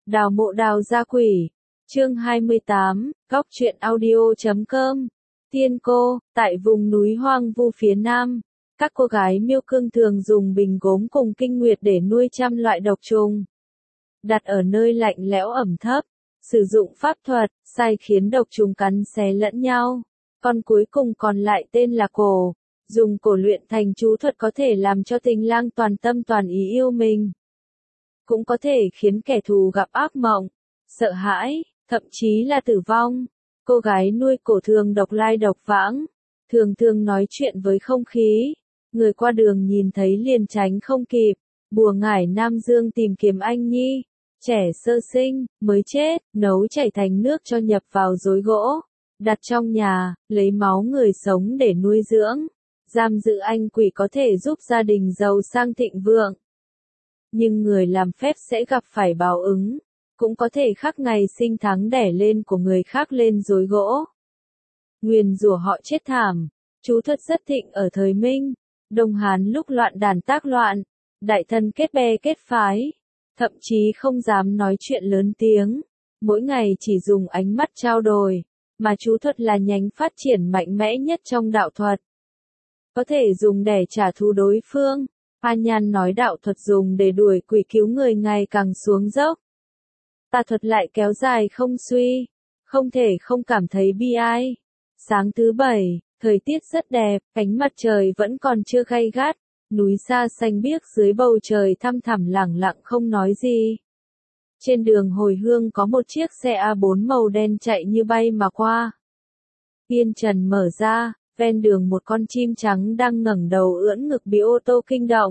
Đào mộ đào gia quỷ. Chương 28, Góc truyện audio.com. Tiên cô, tại vùng núi hoang vu phía nam, các cô gái miêu cương thường dùng bình gốm cùng kinh nguyệt để nuôi trăm loại độc trùng. Đặt ở nơi lạnh lẽo ẩm thấp, sử dụng pháp thuật, sai khiến độc trùng cắn xé lẫn nhau. Con cuối cùng còn lại tên là cổ. Dùng cổ luyện thành chú thuật có thể làm cho tình lang toàn tâm toàn ý yêu mình. Cũng có thể khiến kẻ thù gặp ác mộng, sợ hãi, thậm chí là tử vong. Cô gái nuôi cổ thường độc lai độc vãng, thường thường nói chuyện với không khí. Người qua đường nhìn thấy liền tránh không kịp. Bùa ngải Nam Dương tìm kiếm anh nhi, trẻ sơ sinh, mới chết, nấu chảy thành nước cho nhập vào rối gỗ. Đặt trong nhà, lấy máu người sống để nuôi dưỡng. Giam giữ anh quỷ có thể giúp gia đình giàu sang thịnh vượng. Nhưng người làm phép sẽ gặp phải báo ứng, cũng có thể khắc ngày sinh tháng đẻ lên của người khác lên rối gỗ. Nguyền rủa họ chết thảm. Chú thuật rất thịnh ở thời Minh, Đông Hán lúc loạn đàn tác loạn, đại thân kết bè kết phái, thậm chí không dám nói chuyện lớn tiếng, mỗi ngày chỉ dùng ánh mắt trao đổi, mà chú thuật là nhánh phát triển mạnh mẽ nhất trong đạo thuật. Có thể dùng để trả thù đối phương. A Nhan nói đạo thuật dùng để đuổi quỷ cứu người ngày càng xuống dốc. Tà thuật lại kéo dài không suy, không thể không cảm thấy bi ai. Sáng thứ Bảy, thời tiết rất đẹp, ánh mặt trời vẫn còn chưa gay gắt, núi xa xanh biếc dưới bầu trời thăm thẳm lẳng lặng không nói gì. Trên đường hồi hương có một chiếc xe A4 màu đen chạy như bay mà qua. Yên trần mở ra. Ven đường một con chim trắng đang ngẩng đầu ưỡn ngực bị ô tô kinh động.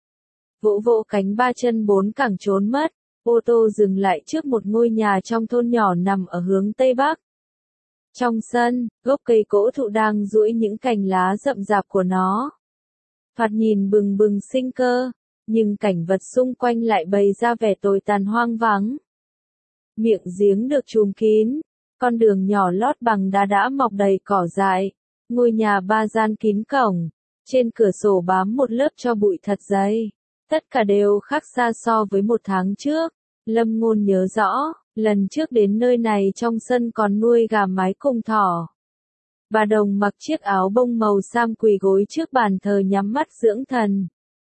Vỗ vỗ cánh ba chân bốn cẳng trốn mất, ô tô dừng lại trước một ngôi nhà trong thôn nhỏ nằm ở hướng Tây Bắc. Trong sân, gốc cây cỗ thụ đang duỗi những cành lá rậm rạp của nó. Thoạt nhìn bừng bừng sinh cơ, nhưng cảnh vật xung quanh lại bày ra vẻ tồi tàn hoang vắng. Miệng giếng được trùm kín, con đường nhỏ lót bằng đá đã mọc đầy cỏ dại. Ngôi nhà ba gian kín cổng, trên cửa sổ bám một lớp tro bụi thật dày. Tất cả đều khác xa so với một tháng trước. Lâm Ngôn nhớ rõ, lần trước đến nơi này trong sân còn nuôi gà mái cùng thỏ. Bà Đồng mặc chiếc áo bông màu sam quỳ gối trước bàn thờ nhắm mắt dưỡng thần.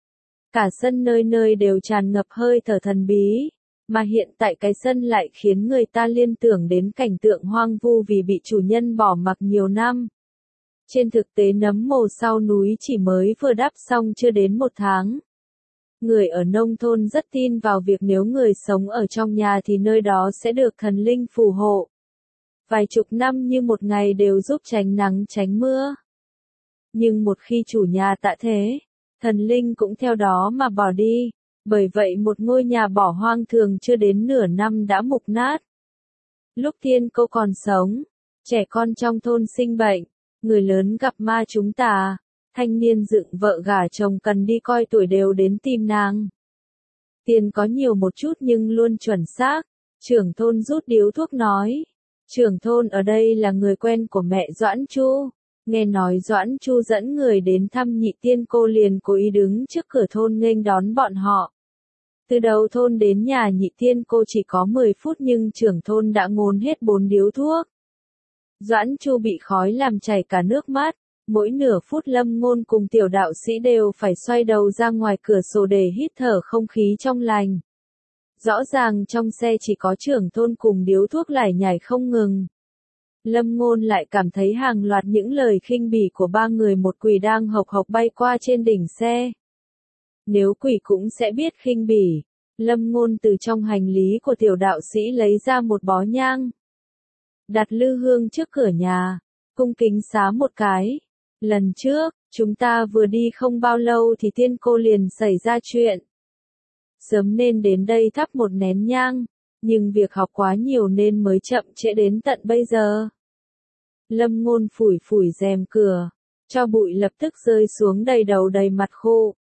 Cả sân nơi nơi đều tràn ngập hơi thở thần bí, mà hiện tại cái sân lại khiến người ta liên tưởng đến cảnh tượng hoang vu vì bị chủ nhân bỏ mặc nhiều năm. Trên thực tế nấm mồ sau núi chỉ mới vừa đắp xong chưa đến một tháng. Người ở nông thôn rất tin vào việc nếu người sống ở trong nhà thì nơi đó sẽ được thần linh phù hộ. Vài chục năm như một ngày đều giúp tránh nắng tránh mưa. Nhưng một khi chủ nhà tạ thế, thần linh cũng theo đó mà bỏ đi. Bởi vậy một ngôi nhà bỏ hoang thường chưa đến nửa năm đã mục nát. Lúc Tiên Cô còn sống, trẻ con trong thôn sinh bệnh. Người lớn gặp ma chúng tà, thanh niên dựng vợ gả chồng cần đi coi tuổi đều đến tìm nàng. Tiền có nhiều một chút nhưng luôn chuẩn xác, trưởng thôn rút điếu thuốc nói. Trưởng thôn ở đây là người quen của mẹ Doãn Chu, nghe nói Doãn Chu dẫn người đến thăm Nhị Tiên Cô liền cố ý đứng trước cửa thôn nghênh đón bọn họ. Từ đầu thôn đến nhà Nhị Tiên Cô chỉ có 10 phút nhưng trưởng thôn đã ngốn hết 4 điếu thuốc. Doãn Chu bị khói làm chảy cả nước mắt, mỗi nửa phút Lâm Ngôn cùng tiểu đạo sĩ đều phải xoay đầu ra ngoài cửa sổ để hít thở không khí trong lành. Rõ ràng trong xe chỉ có trưởng thôn cùng điếu thuốc lải nhải không ngừng. Lâm Ngôn lại cảm thấy hàng loạt những lời khinh bỉ của ba người một quỷ đang hộc hộc bay qua trên đỉnh xe. Nếu quỷ cũng sẽ biết khinh bỉ, Lâm Ngôn từ trong hành lý của tiểu đạo sĩ lấy ra một bó nhang. Đặt lư hương trước cửa nhà, cung kính xá một cái. Lần trước, chúng ta vừa đi không bao lâu thì Tiên Cô liền xảy ra chuyện. Sớm nên đến đây thắp một nén nhang, nhưng việc học quá nhiều nên mới chậm trễ đến tận bây giờ. Lâm Ngôn phủi phủi rèm cửa, tro bụi lập tức rơi xuống đầy đầu đầy mặt khô,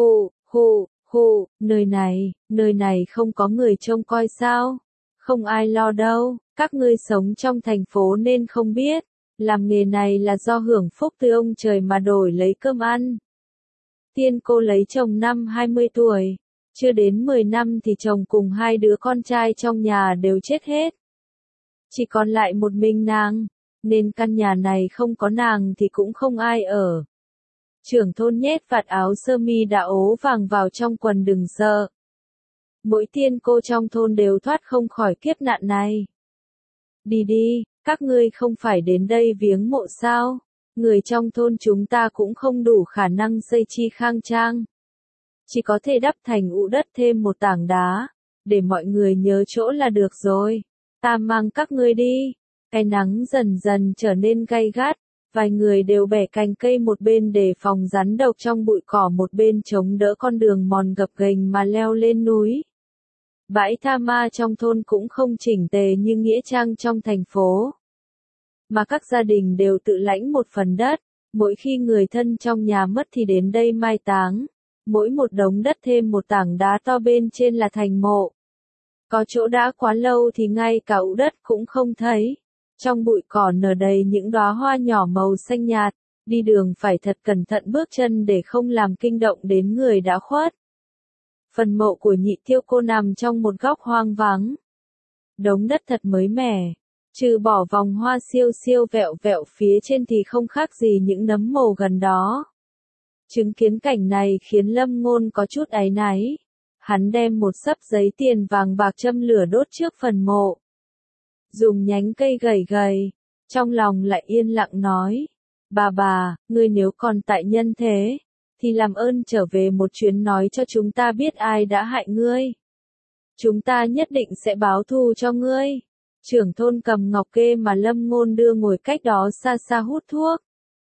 nơi này không có người trông coi sao? Không ai lo đâu. Các ngươi sống trong thành phố nên không biết, làm nghề này là do hưởng phúc từ ông trời mà đổi lấy cơm ăn. Tiên Cô lấy chồng năm 20 tuổi, Chưa đến 10 năm thì chồng cùng 2 đứa con trai trong nhà đều chết hết. Chỉ còn lại một mình nàng, nên căn nhà này không có nàng thì cũng không ai ở. Trưởng thôn nhét vạt áo sơ mi đã ố vàng vào trong quần đừng sợ. Mỗi tiên cô trong thôn đều thoát không khỏi kiếp nạn này. Đi đi, các ngươi không phải đến đây viếng mộ sao? Người trong thôn chúng ta cũng không đủ khả năng xây chi khang trang. Chỉ có thể đắp thành ụ đất thêm một tảng đá, để mọi người nhớ chỗ là được rồi. Ta mang các ngươi đi. Cái nắng dần dần trở nên gay gắt, vài người đều bẻ cành cây một bên để phòng rắn độc trong bụi cỏ một bên chống đỡ con đường mòn gập ghềnh mà leo lên núi. Bãi tha ma trong thôn cũng không chỉnh tề như nghĩa trang trong thành phố, mà các gia đình đều tự lãnh một phần đất, mỗi khi người thân trong nhà mất thì đến đây mai táng, mỗi một đống đất thêm một tảng đá to bên trên là thành mộ. Có chỗ đã quá lâu thì ngay cả ụ đất cũng không thấy, trong bụi cỏ nở đầy những đóa hoa nhỏ màu xanh nhạt, đi đường phải thật cẩn thận bước chân để không làm kinh động đến người đã khuất. Phần mộ của Nhị Tiêu cô nằm trong một góc hoang vắng. Đống đất thật mới mẻ, trừ bỏ vòng hoa siêu siêu vẹo vẹo phía trên thì không khác gì những nấm mồ gần đó. Chứng kiến cảnh này khiến Lâm Ngôn có chút áy náy. Hắn đem một xấp giấy tiền vàng bạc châm lửa đốt trước phần mộ. Dùng nhánh cây gầy gầy, trong lòng lại yên lặng nói. Bà, ngươi nếu còn tại nhân thế, thì làm ơn trở về một chuyến nói cho chúng ta biết ai đã hại ngươi. Chúng ta nhất định sẽ báo thù cho ngươi. Trưởng thôn cầm ngọc kê mà Lâm Ngôn đưa ngồi cách đó xa xa hút thuốc.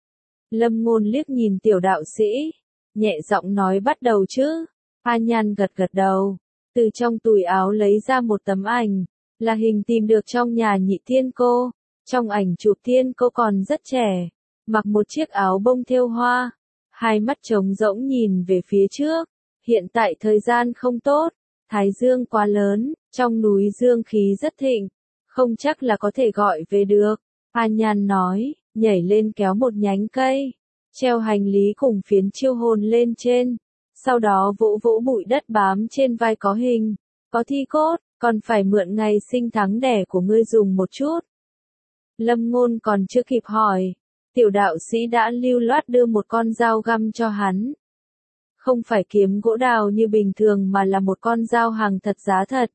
Lâm Ngôn liếc nhìn tiểu đạo sĩ, nhẹ giọng nói bắt đầu chứ. A Nhan gật gật đầu, từ trong túi áo lấy ra một tấm ảnh, là hình tìm được trong nhà Nhị Tiên cô. Trong ảnh chụp Tiên cô còn rất trẻ, mặc một chiếc áo bông thêu hoa, hai mắt trống rỗng nhìn về phía trước. Hiện tại thời gian không tốt, thái dương quá lớn, trong núi dương khí rất thịnh, không chắc là có thể gọi về được. A Nhan nói, nhảy lên kéo một nhánh cây, treo hành lý cùng phiến chiêu hồn lên trên. Sau đó vỗ vỗ bụi đất bám trên vai có hình, có thi cốt, còn phải mượn ngày sinh tháng đẻ của ngươi dùng một chút. Lâm Ngôn còn chưa kịp hỏi, tiểu đạo sĩ đã lưu loát đưa một con dao găm cho hắn. Không phải kiếm gỗ đào như bình thường mà là một con dao hàng thật giá thật.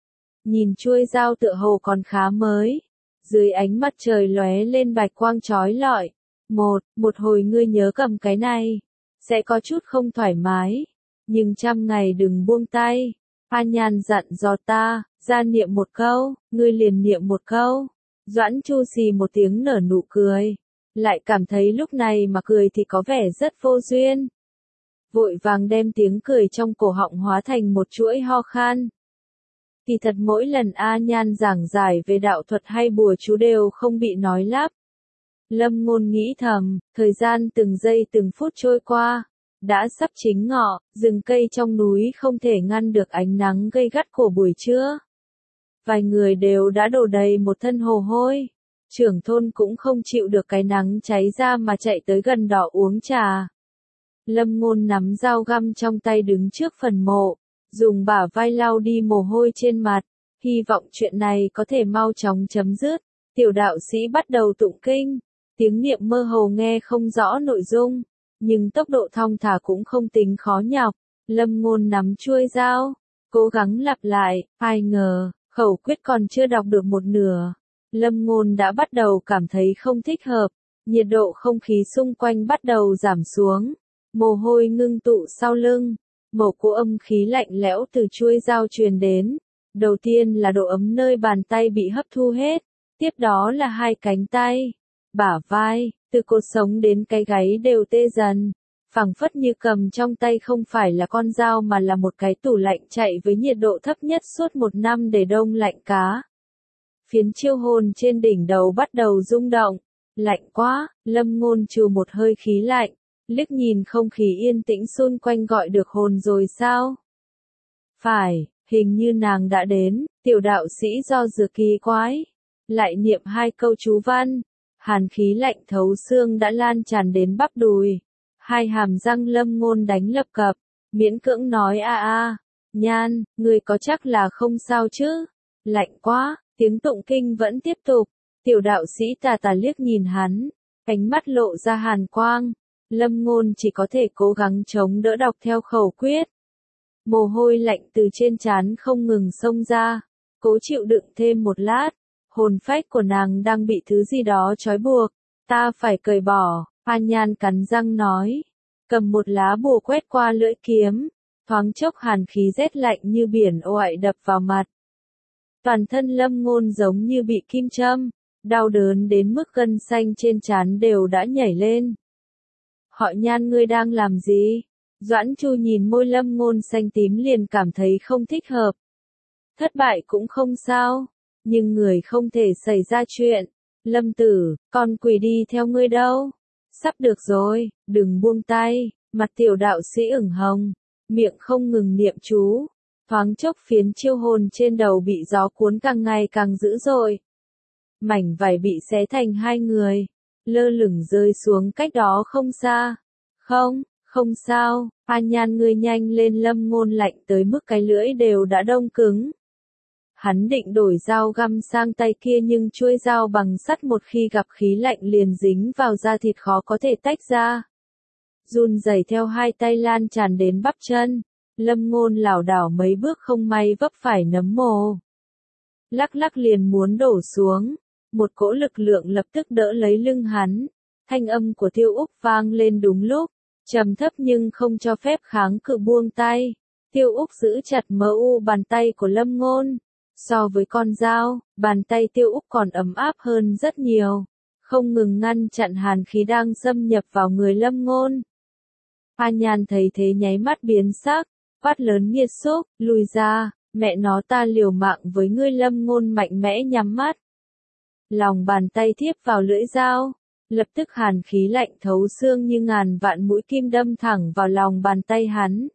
Nhìn chuôi dao tựa hồ còn khá mới, dưới ánh mặt trời lóe lên bạch quang chói lọi. Một hồi ngươi nhớ cầm cái này. Sẽ có chút không thoải mái, nhưng 100 ngày đừng buông tay. A Nhan dặn dò ta, ra niệm một câu, ngươi liền niệm một câu. Doãn Chu xì một tiếng nở nụ cười, lại cảm thấy lúc này mà cười thì có vẻ rất vô duyên. Vội vàng đem tiếng cười trong cổ họng hóa thành một chuỗi ho khan. Kỳ thật mỗi lần A Nhan giảng giải về đạo thuật hay bùa chú đều không bị nói lắp. Lâm Ngôn nghĩ thầm, thời gian từng giây từng phút trôi qua, đã sắp chính ngọ, rừng cây trong núi không thể ngăn được ánh nắng gay gắt của buổi trưa. Vài người đều đã đổ đầy một thân mồ hôi. Trưởng thôn cũng không chịu được cái nắng cháy ra mà chạy tới gần đó uống trà. Lâm Ngôn nắm dao găm trong tay đứng trước phần mộ, dùng bả vai lau đi mồ hôi trên mặt, hy vọng chuyện này có thể mau chóng chấm dứt. Tiểu đạo sĩ bắt đầu tụng kinh. Tiếng niệm mơ hồ nghe không rõ nội dung, nhưng tốc độ thong thả cũng không tính khó nhọc. Lâm Ngôn nắm chuôi dao, cố gắng lặp lại, ai ngờ, khẩu quyết còn chưa đọc được một nửa. Lâm Ngôn đã bắt đầu cảm thấy không thích hợp, nhiệt độ không khí xung quanh bắt đầu giảm xuống, mồ hôi ngưng tụ sau lưng, một cỗ âm khí lạnh lẽo từ chuôi dao truyền đến. Đầu tiên là độ ấm nơi bàn tay bị hấp thu hết, tiếp đó là hai cánh tay, bả vai, từ cột sống đến cái gáy đều tê dần, phảng phất như cầm trong tay không phải là con dao mà là một cái tủ lạnh chạy với nhiệt độ thấp nhất suốt 1 năm để đông lạnh cá. Phiến chiêu hồn trên đỉnh đầu bắt đầu rung động, lạnh quá, Lâm Ngôn trừ một hơi khí lạnh, liếc nhìn không khí yên tĩnh xung quanh gọi được hồn rồi sao? Phải, hình như nàng đã đến, tiểu đạo sĩ do dự kỳ quái, lại niệm 2 câu chú văn. Hàn khí lạnh thấu xương đã lan tràn đến bắp đùi. Hai hàm răng Lâm Ngôn đánh lập cập, miễn cưỡng nói a a. Nhan, ngươi có chắc là không sao chứ? Lạnh quá, tiếng tụng kinh vẫn tiếp tục. Tiểu đạo sĩ tà tà liếc nhìn hắn, ánh mắt lộ ra hàn quang. Lâm Ngôn chỉ có thể cố gắng chống đỡ đọc theo khẩu quyết. Mồ hôi lạnh từ trên trán không ngừng xông ra, cố chịu đựng thêm một lát. Hồn phách của nàng đang bị thứ gì đó trói buộc, ta phải cởi bỏ, A Nhan cắn răng nói. Cầm một lá bùa quét qua lưỡi kiếm, thoáng chốc hàn khí rét lạnh như biển oại đập vào mặt. Toàn thân Lâm Ngôn giống như bị kim châm, đau đớn đến mức gân xanh trên trán đều đã nhảy lên. Họ Nhan, ngươi đang làm gì? Doãn Chu nhìn môi Lâm Ngôn xanh tím liền cảm thấy không thích hợp. Thất bại cũng không sao, nhưng người không thể xảy ra chuyện. Lâm tử, con quỷ đi theo ngươi đâu? Sắp được rồi, đừng buông tay. Mặt tiểu đạo sĩ ửng hồng, miệng không ngừng niệm chú. Thoáng chốc phiến chiêu hồn trên đầu bị gió cuốn càng ngày càng dữ dội. Mảnh vải bị xé thành hai người, lơ lửng rơi xuống cách đó không xa. Không sao, A Nhan, ngươi nhanh lên. Lâm Ngôn lạnh tới mức cái lưỡi đều đã đông cứng. Hắn định đổi dao găm sang tay kia nhưng chuôi dao bằng sắt một khi gặp khí lạnh liền dính vào da thịt khó có thể tách ra. Run rẩy theo hai tay lan tràn đến bắp chân, Lâm Ngôn lảo đảo mấy bước không may vấp phải nấm mồ. Lắc lắc liền muốn đổ xuống, một cỗ lực lượng lập tức đỡ lấy lưng hắn. Thanh âm của Tiêu Úc vang lên đúng lúc, trầm thấp nhưng không cho phép kháng cự. Buông tay. Tiêu Úc giữ chặt bàn tay của Lâm Ngôn. So với con dao, bàn tay Tiêu Úc còn ấm áp hơn rất nhiều, không ngừng ngăn chặn hàn khí đang xâm nhập vào người Lâm Ngôn. A Nhan thấy thế nháy mắt biến sắc, quát lớn nghiệt xúc, lùi ra, mẹ nó ta liều mạng với ngươi. Lâm Ngôn mạnh mẽ nhắm mắt. Lòng bàn tay thiếp vào lưỡi dao, lập tức hàn khí lạnh thấu xương như ngàn vạn mũi kim đâm thẳng vào lòng bàn tay hắn.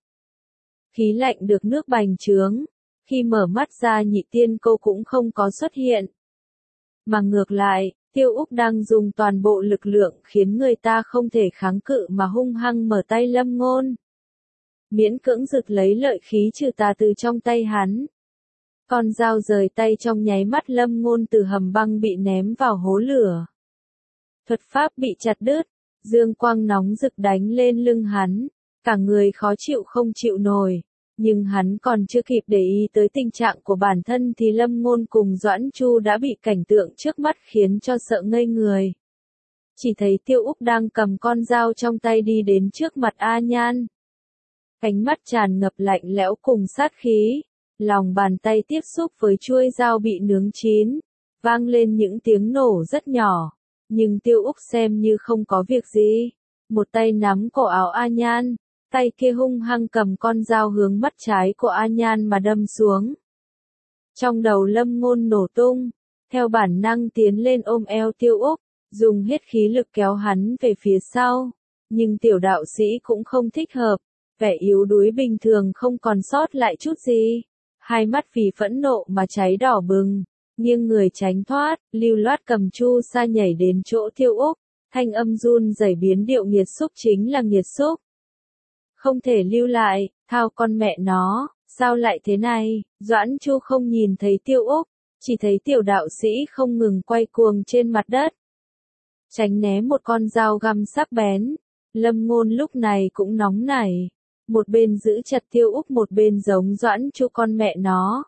Khí lạnh được nước bành trướng. Khi mở mắt ra Nhị Tiên Cô cũng không có xuất hiện. Mà ngược lại, Tiêu Úc đang dùng toàn bộ lực lượng khiến người ta không thể kháng cự mà hung hăng mở tay Lâm Ngôn. Miễn cưỡng giật lấy lợi khí trừ tà từ trong tay hắn. Con dao rời tay trong nháy mắt. Lâm Ngôn từ hầm băng bị ném vào hố lửa. Thuật pháp bị chặt đứt, dương quang nóng rực đánh lên lưng hắn, cả người khó chịu không chịu nổi. Nhưng hắn còn chưa kịp để ý tới tình trạng của bản thân thì Lâm Ngôn cùng Doãn Chu đã bị cảnh tượng trước mắt khiến cho sợ ngây người. Chỉ thấy Tiêu Úc đang cầm con dao trong tay đi đến trước mặt A Nhan. Ánh mắt tràn ngập lạnh lẽo cùng sát khí, lòng bàn tay tiếp xúc với chuôi dao bị nướng chín, vang lên những tiếng nổ rất nhỏ, nhưng Tiêu Úc xem như không có việc gì, một tay nắm cổ áo A Nhan. Tay kia hung hăng cầm con dao hướng mắt trái của A Nhan mà đâm xuống. Trong đầu Lâm Ngôn nổ tung, theo bản năng tiến lên ôm eo Tiêu Úc, dùng hết khí lực kéo hắn về phía sau. Nhưng tiểu đạo sĩ cũng không thích hợp, vẻ yếu đuối bình thường không còn sót lại chút gì. Hai mắt vì phẫn nộ mà cháy đỏ bừng, nghiêng người tránh thoát, lưu loát cầm chu sa nhảy đến chỗ Tiêu Úc, thanh âm run rẩy biến điệu, nghiệt xúc chính là nghiệt xúc. Không thể lưu lại, thao con mẹ nó, sao lại thế này? Doãn Chu không nhìn thấy Tiêu Úc, chỉ thấy tiểu đạo sĩ không ngừng quay cuồng trên mặt đất. Tránh né một con dao găm sắc bén, Lâm Ngôn lúc này cũng nóng nảy. Một bên giữ chặt Tiêu Úc, một bên giống Doãn Chu, con mẹ nó.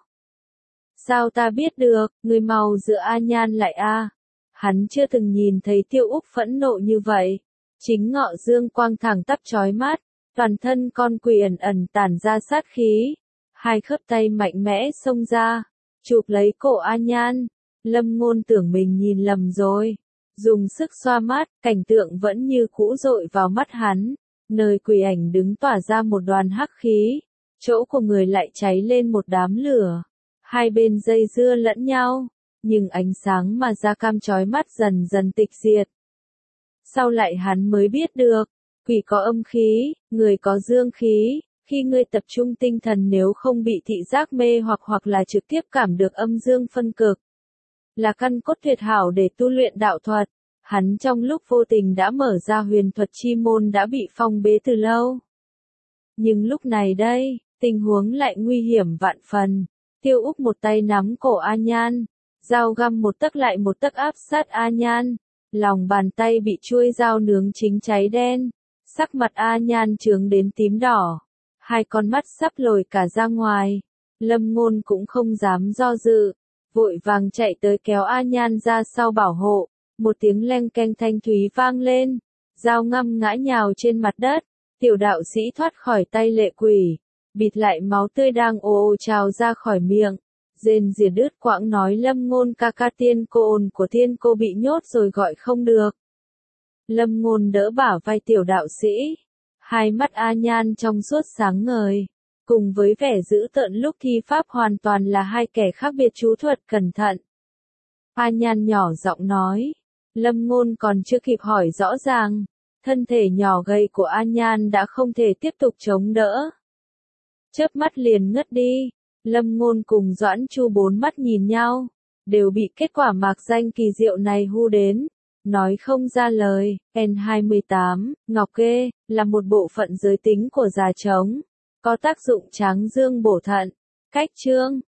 Sao ta biết được, người mau giữ A Nhan lại a. Hắn chưa từng nhìn thấy Tiêu Úc phẫn nộ như vậy. Chính ngọ dương quang thẳng tắp chói mắt. Toàn thân con quỷ ẩn ẩn tản ra sát khí, hai khớp tay mạnh mẽ xông ra, chụp lấy cổ A Nhan. Lâm Ngôn tưởng mình nhìn lầm rồi, dùng sức xoa mắt, cảnh tượng vẫn như cũ dội vào mắt hắn, nơi quỷ ảnh đứng tỏa ra một đoàn hắc khí, chỗ của người lại cháy lên một đám lửa, hai bên dây dưa lẫn nhau, nhưng ánh sáng mà da cam chói mắt dần dần tịch diệt. Sau lại hắn mới biết được, quỷ có âm khí, người có dương khí, khi ngươi tập trung tinh thần nếu không bị thị giác mê hoặc là trực tiếp cảm được âm dương phân cực, là căn cốt tuyệt hảo để tu luyện đạo thuật. Hắn trong lúc vô tình đã mở ra huyền thuật chi môn đã bị phong bế từ lâu. Nhưng lúc này đây, tình huống lại nguy hiểm vạn phần. Tiêu Úc một tay nắm cổ A Nhan, dao găm một tấc lại một tấc áp sát A Nhan, lòng bàn tay bị chuôi dao nướng chính cháy đen, sắc mặt A Nhan chướng đến tím đỏ, hai con mắt sắp lồi cả ra ngoài. Lâm Ngôn cũng không dám do dự, vội vàng chạy tới kéo A Nhan ra sau bảo hộ, một tiếng leng keng thanh thúy vang lên, dao ngăm ngã nhào trên mặt đất, tiểu đạo sĩ thoát khỏi tay lệ quỷ, bịt lại máu tươi đang ồ ồ trào ra khỏi miệng, rên rỉ đứt quãng nói Lâm Ngôn ca ca tiên cô ồn của tiên cô bị nhốt rồi gọi không được. Lâm Ngôn đỡ bả vai tiểu đạo sĩ, hai mắt A Nhan trong suốt sáng ngời, cùng với vẻ dữ tợn lúc thi pháp hoàn toàn là hai kẻ khác biệt chú thuật cẩn thận. A Nhan nhỏ giọng nói, Lâm Ngôn còn chưa kịp hỏi rõ ràng, thân thể nhỏ gầy của A Nhan đã không thể tiếp tục chống đỡ. Chớp mắt liền ngất đi, Lâm Ngôn cùng Doãn Chu bốn mắt nhìn nhau, đều bị kết quả mạc danh kỳ diệu này hu đến, nói không ra lời. N28, Ngọc Kê, là một bộ phận giới tính của già trống, có tác dụng tráng dương bổ thận. Cách chương